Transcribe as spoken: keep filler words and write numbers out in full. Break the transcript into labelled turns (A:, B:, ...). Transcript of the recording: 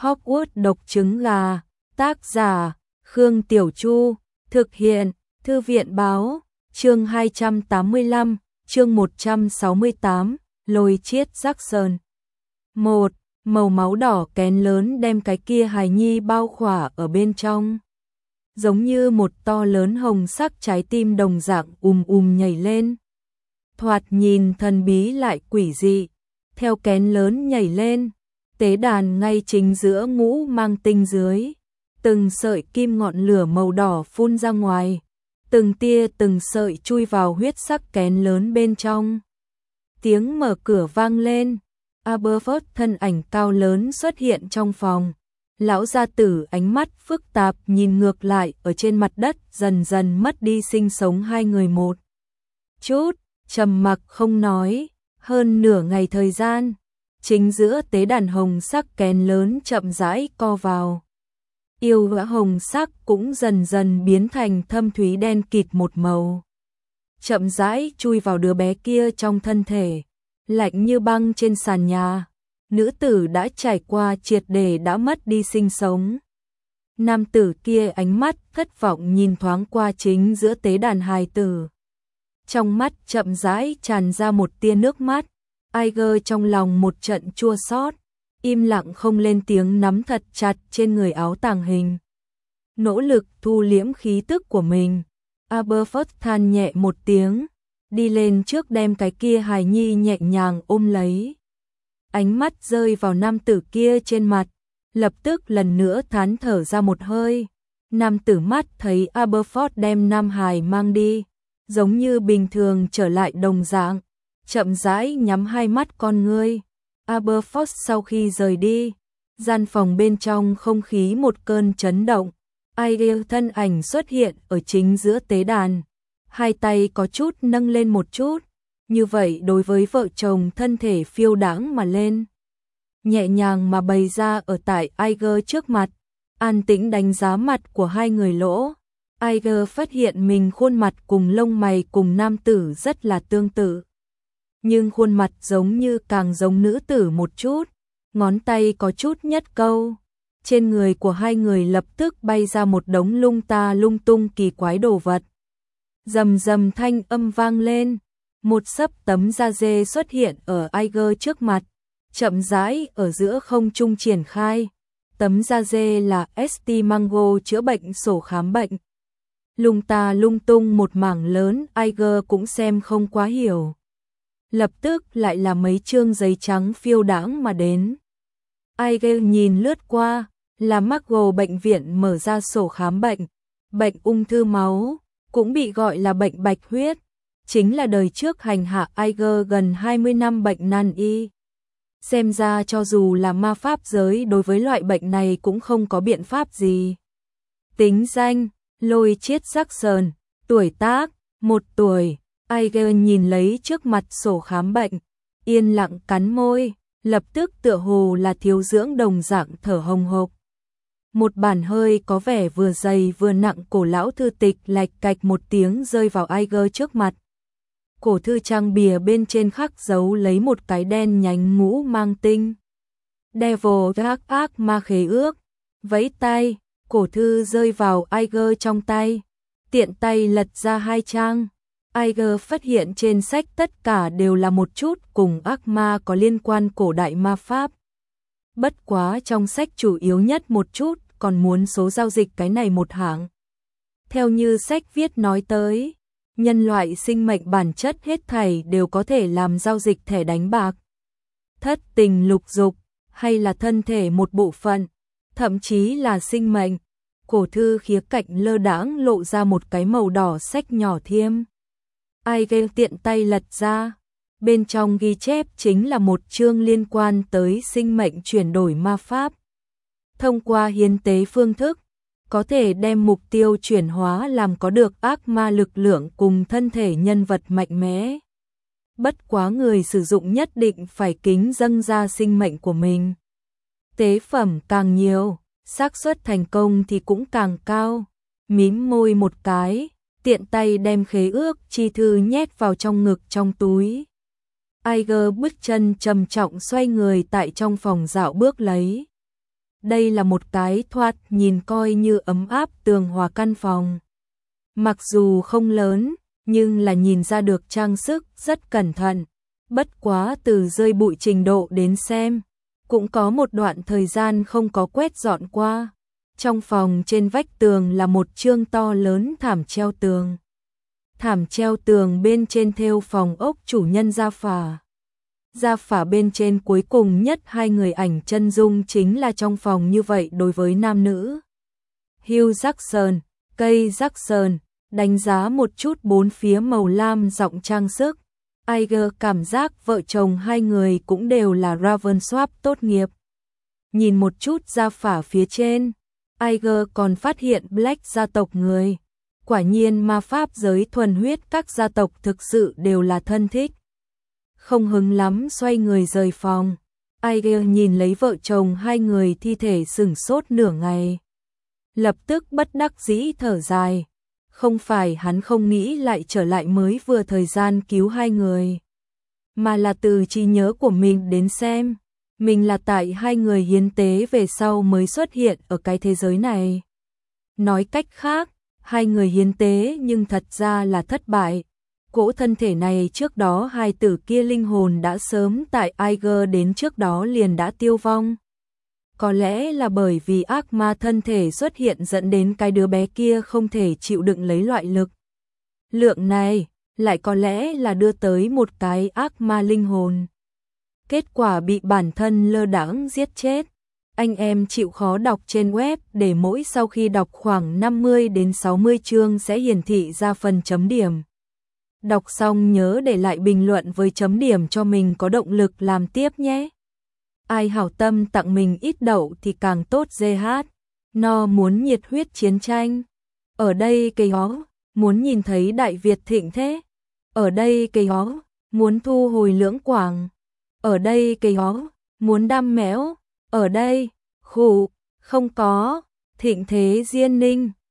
A: Hogwarts độc trứng gà, tác giả, Khương Tiểu Chu, thực hiện, Thư viện báo, chương hai trăm tám mươi lăm, chương một trăm sáu mươi tám, lôi chiết Jackson. một. Màu máu đỏ kén lớn đem cái kia hài nhi bao khỏa ở bên trong. Giống như một to lớn hồng sắc trái tim đồng dạng ùm ùm nhảy lên. Thoạt nhìn thần bí lại quỷ dị, theo kén lớn nhảy lên, tế đàn ngay chính giữa ngũ mang tinh dưới. Từng sợi kim ngọn lửa màu đỏ phun ra ngoài, từng tia từng sợi chui vào huyết sắc kén lớn bên trong. Tiếng mở cửa vang lên, Aberforth thân ảnh cao lớn xuất hiện trong phòng. Lão gia tử ánh mắt phức tạp nhìn ngược lại ở trên mặt đất, dần dần mất đi sinh sống hai người một chút, trầm mặc không nói. Hơn nửa ngày thời gian, chính giữa tế đàn hồng sắc kén lớn chậm rãi co vào. Yêu hỏa hồng sắc cũng dần dần biến thành thâm thúy đen kịt một màu. Chậm rãi chui vào đứa bé kia trong thân thể, lạnh như băng trên sàn nhà. Nữ tử đã trải qua triệt để đã mất đi sinh sống. Nam tử kia ánh mắt thất vọng nhìn thoáng qua chính giữa tế đàn hài tử. Trong mắt chậm rãi tràn ra một tia nước mắt. Iger trong lòng một trận chua xót, im lặng không lên tiếng, nắm thật chặt trên người áo tàng hình. Nỗ lực thu liễm khí tức của mình. Aberforth than nhẹ một tiếng, đi lên trước đem cái kia hài nhi nhẹ nhàng ôm lấy. Ánh mắt rơi vào nam tử kia trên mặt, lập tức lần nữa thán thở ra một hơi. Nam tử mắt thấy Aberforth đem nam hài mang đi, giống như bình thường trở lại đồng dạng, chậm rãi nhắm hai mắt con ngươi. Aberforth sau khi rời đi, gian phòng bên trong không khí một cơn chấn động. Iger thân ảnh xuất hiện ở chính giữa tế đàn, hai tay có chút nâng lên một chút, như vậy đối với vợ chồng thân thể phiêu đãng mà lên, nhẹ nhàng mà bày ra ở tại Iger trước mặt, an tĩnh đánh giá mặt của hai người lỗ. Iger phát hiện mình khuôn mặt cùng lông mày cùng nam tử rất là tương tự, nhưng khuôn mặt giống như càng giống nữ tử một chút, ngón tay có chút nhất câu. Trên người của hai người lập tức bay ra một đống lung ta lung tung kỳ quái đồ vật. Rầm rầm thanh âm vang lên, một xấp tấm da dê xuất hiện ở Iger trước mặt, chậm rãi ở giữa không trung triển khai. Tấm da dê là Esti-Mango chữa bệnh sổ khám bệnh. Lung ta lung tung một mảng lớn, Iger cũng xem không quá hiểu. Lập tức lại là mấy chương giấy trắng phiêu đãng mà đến. Iger nhìn lướt qua, là Margo bệnh viện mở ra sổ khám bệnh. Bệnh ung thư máu, cũng bị gọi là bệnh bạch huyết, chính là đời trước hành hạ Iger gần hai mươi năm bệnh nan y. Xem ra cho dù là ma pháp giới đối với loại bệnh này cũng không có biện pháp gì. Tính danh, lôi chiết Jackson, tuổi tác, một tuổi. Iger nhìn lấy trước mặt sổ khám bệnh, yên lặng cắn môi, lập tức tựa hồ là thiếu dưỡng đồng dạng thở hồng hộc. Một bản hơi có vẻ vừa dày vừa nặng cổ lão thư tịch lạch cạch một tiếng rơi vào Iger trước mặt. Cổ thư trang bìa bên trên khắc dấu lấy một cái đen nhánh ngũ mang tinh. Devil gác ác ma khế ước. Vẫy tay, cổ thư rơi vào Iger trong tay. Tiện tay lật ra hai trang. Iger phát hiện trên sách tất cả đều là một chút cùng ác ma có liên quan cổ đại ma pháp. Bất quá trong sách chủ yếu nhất một chút còn muốn số giao dịch cái này một hạng. Theo như sách viết nói tới, nhân loại sinh mệnh bản chất hết thảy đều có thể làm giao dịch thẻ đánh bạc, thất tình lục dục, hay là thân thể một bộ phận, thậm chí là sinh mệnh. Cổ thư khía cạnh lơ đãng lộ ra một cái màu đỏ sách nhỏ thiêm. Iger tiện tay lật ra, bên trong ghi chép chính là một chương liên quan tới sinh mệnh chuyển đổi ma pháp. Thông qua hiến tế phương thức, có thể đem mục tiêu chuyển hóa làm có được ác ma lực lượng cùng thân thể nhân vật mạnh mẽ. Bất quá người sử dụng nhất định phải kính dâng ra sinh mệnh của mình. Tế phẩm càng nhiều, xác suất thành công thì cũng càng cao. Mím môi một cái, tiện tay đem khế ước chi thư nhét vào trong ngực trong túi. Iger bước chân trầm trọng xoay người tại trong phòng dạo bước lấy. Đây là một cái thoạt nhìn coi như ấm áp tường hòa căn phòng. Mặc dù không lớn, nhưng là nhìn ra được trang sức rất cẩn thận. Bất quá từ rơi bụi trình độ đến xem, cũng có một đoạn thời gian không có quét dọn qua. Trong phòng trên vách tường là một chương to lớn thảm treo tường. Thảm treo tường bên trên thêu phòng ốc chủ nhân Gia Phả. Gia Phả bên trên cuối cùng nhất hai người ảnh chân dung chính là trong phòng như vậy đối với nam nữ. Hugh Jackson, Kay Jackson, đánh giá một chút bốn phía màu lam giọng trang sức. Iger cảm giác vợ chồng hai người cũng đều là Ravensworth tốt nghiệp. Nhìn một chút Gia Phả phía trên, Iger còn phát hiện Black gia tộc người. Quả nhiên ma pháp giới thuần huyết các gia tộc thực sự đều là thân thích. Không hứng lắm xoay người rời phòng. Iger nhìn lấy vợ chồng hai người thi thể sửng sốt nửa ngày. Lập tức bất đắc dĩ thở dài. Không phải hắn không nghĩ lại trở lại mới vừa thời gian cứu hai người, mà là từ trí nhớ của mình đến xem, mình là tại hai người hiến tế về sau mới xuất hiện ở cái thế giới này. Nói cách khác, hai người hiến tế nhưng thật ra là thất bại. Cỗ thân thể này trước đó hai tử kia linh hồn đã sớm tại Iger đến trước đó liền đã tiêu vong. Có lẽ là bởi vì ác ma thân thể xuất hiện dẫn đến cái đứa bé kia không thể chịu đựng lấy loại lực lượng này, lại có lẽ là đưa tới một cái ác ma linh hồn. Kết quả bị bản thân lơ đãng giết chết. Anh em chịu khó đọc trên web để mỗi sau khi đọc khoảng năm mươi đến sáu mươi chương sẽ hiển thị ra phần chấm điểm. Đọc xong nhớ để lại bình luận với chấm điểm cho mình có động lực làm tiếp nhé. Ai hảo tâm tặng mình ít đậu thì càng tốt giê hát. No muốn nhiệt huyết chiến tranh. Ở đây cây hó, muốn nhìn thấy Đại Việt thịnh thế. Ở đây cây hó, muốn thu hồi lưỡng quảng. Ở đây cây hó, muốn đam méo. Ở đây, khủ, không có, thịnh thế diên ninh.